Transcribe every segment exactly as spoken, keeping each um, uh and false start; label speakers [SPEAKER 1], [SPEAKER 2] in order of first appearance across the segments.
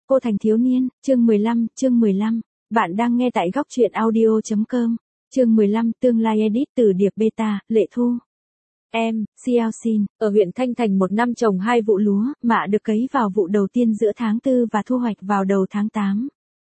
[SPEAKER 1] Cô thành thiếu niên, chương mười lăm, chương mười lăm. Bạn đang nghe tại góc truyện audio chấm com. Chương mười lăm, tương lai edit từ điệp beta, Lệ Thu. Em, Xiao Xin, ở huyện Thanh Thành một năm trồng hai vụ lúa, mạ được cấy vào vụ đầu tiên giữa tháng tư và thu hoạch vào đầu tháng tám.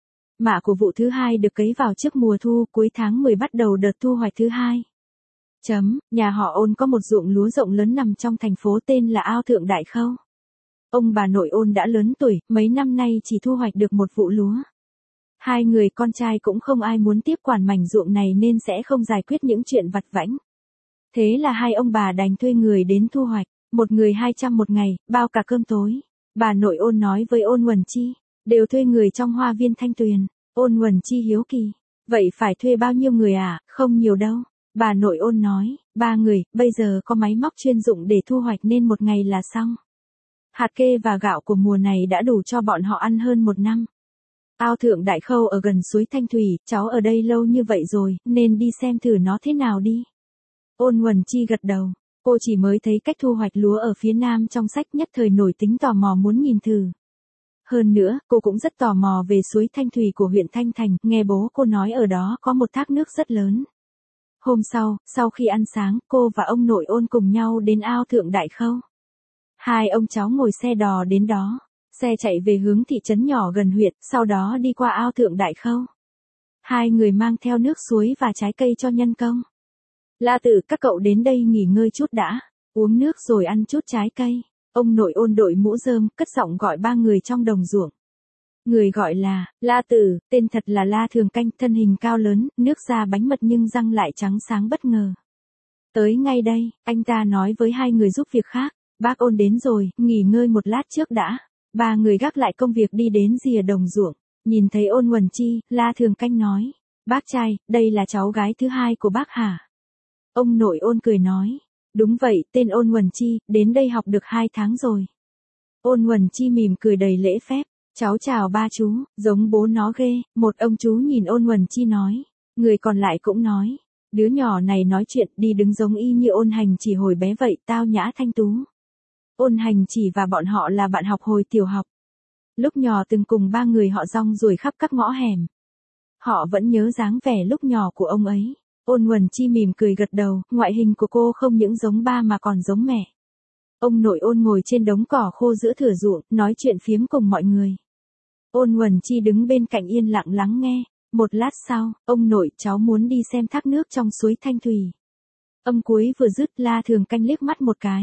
[SPEAKER 1] Mạ của vụ thứ hai được cấy vào trước mùa thu, cuối tháng mười bắt đầu đợt thu hoạch thứ hai. Chấm, nhà họ Ôn có một ruộng lúa rộng lớn nằm trong thành phố tên là Ao Thượng Đại Khâu. Ông bà nội Ôn đã lớn tuổi, mấy năm nay chỉ thu hoạch được một vụ lúa. Hai người con trai cũng không ai muốn tiếp quản mảnh ruộng này nên sẽ không giải quyết những chuyện vặt vãnh. Thế là hai ông bà đành thuê người đến thu hoạch, một người hai trăm một ngày, bao cả cơm tối. Bà nội Ôn nói với Ôn Huẩn Chi, đều thuê người trong hoa viên Thanh Tuyền. Ôn Huẩn Chi hiếu kỳ, vậy phải thuê bao nhiêu người à, không nhiều đâu. Bà nội Ôn nói, ba người, bây giờ có máy móc chuyên dụng để thu hoạch nên một ngày là xong. Hạt kê và gạo của mùa này đã đủ cho bọn họ ăn hơn một năm. Ao Thượng Đại Khâu ở gần suối Thanh Thủy, cháu ở đây lâu như vậy rồi, nên đi xem thử nó thế nào đi. Ôn Huẩn Chi gật đầu, cô chỉ mới thấy cách thu hoạch lúa ở phía nam trong sách nhất thời nổi tính tò mò muốn nhìn thử. Hơn nữa, cô cũng rất tò mò về suối Thanh Thủy của huyện Thanh Thành, nghe bố cô nói ở đó có một thác nước rất lớn. Hôm sau, sau khi ăn sáng, cô và ông nội Ôn cùng nhau đến Ao Thượng Đại Khâu. Hai ông cháu ngồi xe đò đến đó. Xe chạy về hướng thị trấn nhỏ gần huyện, sau đó đi qua Ao Thượng Đại Khâu. Hai người mang theo nước suối và trái cây cho nhân công. La Tử, các cậu đến đây nghỉ ngơi chút đã, uống nước rồi ăn chút trái cây. Ông nội Ôn đội mũ rơm, cất giọng gọi ba người trong đồng ruộng. Người gọi là La Tử, tên thật là La Thường Canh, thân hình cao lớn, nước da bánh mật nhưng răng lại trắng sáng bất ngờ. Tới ngay đây, anh ta nói với hai người giúp việc khác. Bác Ôn đến rồi, nghỉ ngơi một lát trước đã. Ba người gác lại công việc đi đến rìa đồng ruộng. Nhìn thấy Ôn Huẩn Chi, La Thường Canh nói. Bác trai, đây là cháu gái thứ hai của bác hả? Ông nội Ôn cười nói. Đúng vậy, tên Ôn Huẩn Chi, đến đây học được hai tháng rồi. Ôn Huẩn Chi mỉm cười đầy lễ phép. Cháu chào ba chú, giống bố nó ghê. Một ông chú nhìn Ôn Huẩn Chi nói. Người còn lại cũng nói. Đứa nhỏ này nói chuyện đi đứng giống y như Ôn Hành Chỉ hồi bé vậy, tao nhã thanh tú. Ôn Hành Chỉ và bọn họ là bạn học hồi tiểu học. Lúc nhỏ từng cùng ba người họ rong ruổi khắp các ngõ hẻm. Họ vẫn nhớ dáng vẻ lúc nhỏ của ông ấy. Ôn Huẩn Chi mỉm cười gật đầu, ngoại hình của cô không những giống ba mà còn giống mẹ. Ông nội Ôn ngồi trên đống cỏ khô giữa thửa ruộng, nói chuyện phiếm cùng mọi người. Ôn Huẩn Chi đứng bên cạnh yên lặng lắng nghe. Một lát sau, ông nội, cháu muốn đi xem thác nước trong suối Thanh Thủy. Âm cuối vừa dứt, La Thường Canh liếc mắt một cái.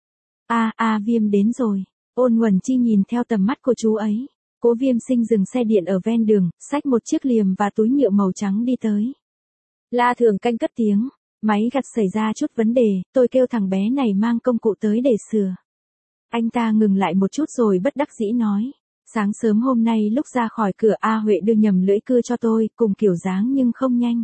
[SPEAKER 1] A A Viêm đến rồi. Ôn Huẩn Chi nhìn theo tầm mắt của chú ấy. Cố Viêm Sinh dừng xe điện ở ven đường, xách một chiếc liềm và túi nhựa màu trắng đi tới. La Thường Canh cất tiếng. Máy gặt xảy ra chút vấn đề, tôi kêu thằng bé này mang công cụ tới để sửa. Anh ta ngừng lại một chút rồi bất đắc dĩ nói. Sáng sớm hôm nay lúc ra khỏi cửa A Huệ đưa nhầm lưỡi cưa cho tôi, cùng kiểu dáng nhưng không nhanh.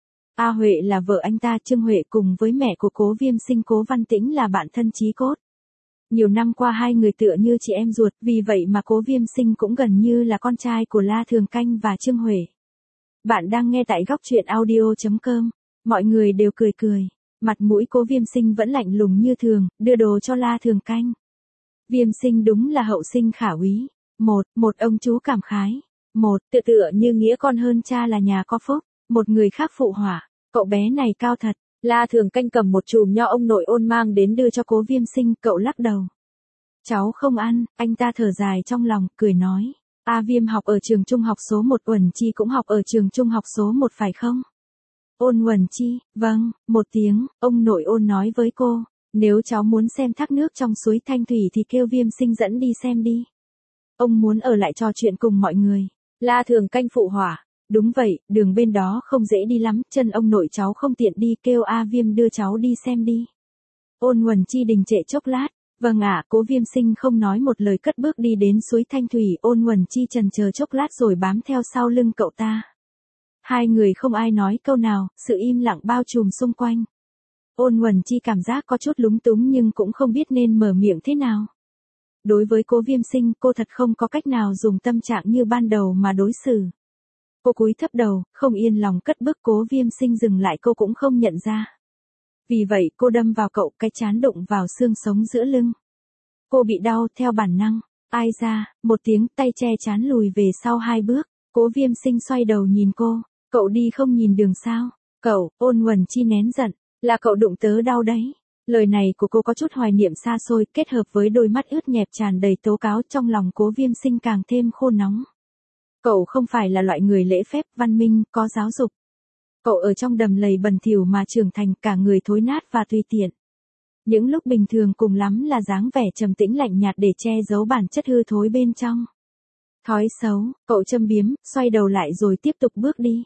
[SPEAKER 1] A Huệ là vợ anh ta, Trương Huệ, cùng với mẹ của Cố Viêm Sinh Cố Văn Tĩnh là bạn thân chí cốt. Nhiều năm qua hai người tựa như chị em ruột, vì vậy mà Cố Viêm Sinh cũng gần như là con trai của La Thường Canh và Trương Huệ. Bạn đang nghe tại góc truyện audio chấm com. Mọi người đều cười cười. Mặt mũi Cố Viêm Sinh vẫn lạnh lùng như thường, đưa đồ cho La Thường Canh. Viêm Sinh đúng là hậu sinh khả úy. Một, một ông chú cảm khái. Một, tựa tựa như nghĩa con hơn cha là nhà có phúc. Một người khác phụ họa. Cậu bé này cao thật. La Thường Canh cầm một chùm nho ông nội Ôn mang đến đưa cho Cố Viêm Sinh, cậu lắc đầu. Cháu không ăn, anh ta thở dài trong lòng, cười nói. A Viêm học ở trường trung học số một, Huẩn Chi cũng học ở trường trung học số một phải không? Ôn Huẩn Chi, vâng, một tiếng, ông nội Ôn nói với cô. Nếu cháu muốn xem thác nước trong suối Thanh Thủy thì kêu Viêm Sinh dẫn đi xem đi. Ông muốn ở lại trò chuyện cùng mọi người. La Thường Canh phụ họa. Đúng vậy, đường bên đó không dễ đi lắm, chân ông nội cháu không tiện đi, kêu A Viêm đưa cháu đi xem đi. Ôn Huẩn Chi đình trệ chốc lát. Vâng ạ, Cố Viêm Sinh không nói một lời cất bước đi đến suối Thanh Thủy. Ôn Huẩn Chi chần chờ chốc lát rồi bám theo sau lưng cậu ta. Hai người không ai nói câu nào, sự im lặng bao trùm xung quanh. Ôn Huẩn Chi cảm giác có chút lúng túng nhưng cũng không biết nên mở miệng thế nào. Đối với Cố Viêm Sinh, cô thật không có cách nào dùng tâm trạng như ban đầu mà đối xử. Cô cúi thấp đầu, không yên lòng cất bước. Cố Viêm Sinh dừng lại, cô cũng không nhận ra. Vì vậy cô đâm vào cậu, cái trán đụng vào xương sống giữa lưng. Cô bị đau theo bản năng. Ai ra, một tiếng, tay che chán lùi về sau hai bước. Cố Viêm Sinh xoay đầu nhìn cô, cậu đi không nhìn đường sao? Cậu, Ôn Uẩn Chi nén giận, là cậu đụng tớ đau đấy. Lời này của cô có chút hoài niệm xa xôi, kết hợp với đôi mắt ướt nhẹp tràn đầy tố cáo, trong lòng Cố Viêm Sinh càng thêm khô nóng. Cậu không phải là loại người lễ phép, văn minh, có giáo dục. Cậu ở trong đầm lầy bẩn thỉu mà trưởng thành, cả người thối nát và tùy tiện. Những lúc bình thường cùng lắm là dáng vẻ trầm tĩnh lạnh nhạt để che giấu bản chất hư thối bên trong. Thói xấu, cậu châm biếm, xoay đầu lại rồi tiếp tục bước đi.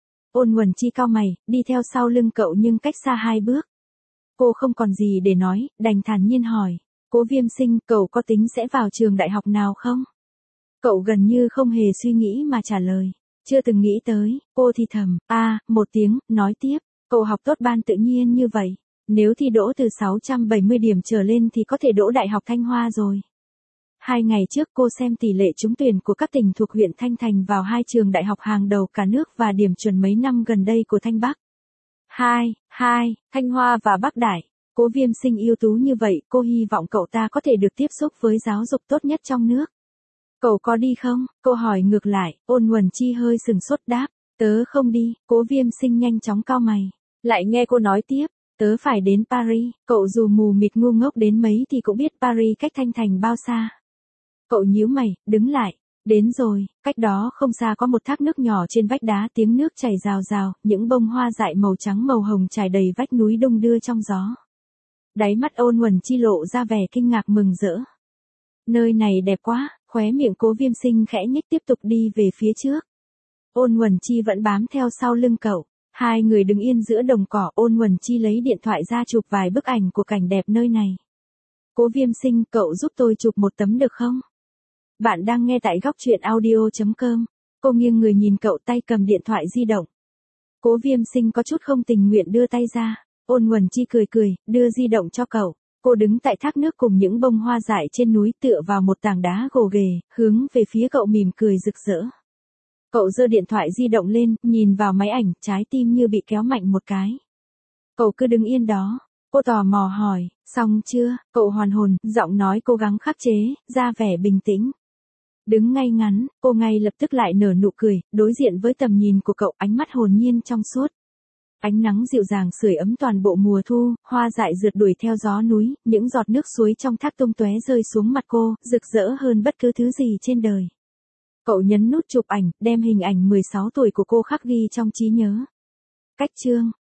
[SPEAKER 1] Ôn Uẩn Chi cau mày, đi theo sau lưng cậu nhưng cách xa hai bước. Cô không còn gì để nói, đành thản nhiên hỏi, Cố Viêm Sinh, cậu có tính sẽ vào trường đại học nào không? Cậu gần như không hề suy nghĩ mà trả lời, chưa từng nghĩ tới. Cô thì thầm, a, à, một tiếng, nói tiếp, cậu học tốt ban tự nhiên như vậy, nếu thi đỗ từ sáu trăm bảy mươi điểm trở lên thì có thể đỗ Đại học Thanh Hoa rồi. Hai ngày trước cô xem tỷ lệ trúng tuyển của các tỉnh thuộc huyện Thanh Thành vào hai trường đại học hàng đầu cả nước và điểm chuẩn mấy năm gần đây của Thanh Bắc. Hai, hai, Thanh Hoa và Bắc Đại. Cố Viêm Sinh ưu tú như vậy, cô hy vọng cậu ta có thể được tiếp xúc với giáo dục tốt nhất trong nước. Cậu có đi không? Cô hỏi ngược lại. Ôn Uẩn Chi hơi sừng sốt đáp, tớ không đi. Cố Viêm Sinh nhanh chóng cau mày, lại nghe cô nói tiếp, tớ phải đến Paris. Cậu dù mù mịt ngu ngốc đến mấy thì cũng biết Paris cách Thanh Thành bao xa. Cậu nhíu mày, đứng lại. Đến rồi, cách đó không xa có một thác nước nhỏ trên vách đá, tiếng nước chảy rào rào, những bông hoa dại màu trắng màu hồng trải đầy vách núi đung đưa trong gió. Đáy mắt Ôn Uẩn Chi lộ ra vẻ kinh ngạc mừng rỡ. Nơi này đẹp quá, khóe miệng Cố Viêm Sinh khẽ nhếch tiếp tục đi về phía trước. Ôn Uẩn Chi vẫn bám theo sau lưng cậu. Hai người đứng yên giữa đồng cỏ, Ôn Uẩn Chi lấy điện thoại ra chụp vài bức ảnh của cảnh đẹp nơi này. Cố Viêm Sinh, cậu giúp tôi chụp một tấm được không? Bạn đang nghe tại góc truyện audio chấm com. Cô nghiêng người nhìn cậu, tay cầm điện thoại di động. Cố Viêm Sinh có chút không tình nguyện đưa tay ra. Ôn Uẩn Chi cười cười, đưa di động cho cậu. Cô đứng tại thác nước cùng những bông hoa dại trên núi, tựa vào một tảng đá gồ ghề, hướng về phía cậu mỉm cười rực rỡ. Cậu giơ điện thoại di động lên, nhìn vào máy ảnh, trái tim như bị kéo mạnh một cái. Cậu cứ đứng yên đó. Cô tò mò hỏi, xong chưa? Cậu hoàn hồn, giọng nói cố gắng khắc chế, ra vẻ bình tĩnh. Đứng ngay ngắn, cô ngay lập tức lại nở nụ cười, đối diện với tầm nhìn của cậu, ánh mắt hồn nhiên trong suốt. Ánh nắng dịu dàng sưởi ấm toàn bộ mùa thu, hoa dại rượt đuổi theo gió núi, những giọt nước suối trong thác tung tóe rơi xuống mặt cô, rực rỡ hơn bất cứ thứ gì trên đời. Cậu nhấn nút chụp ảnh, đem hình ảnh mười sáu tuổi của cô khắc ghi trong trí nhớ. Cách chương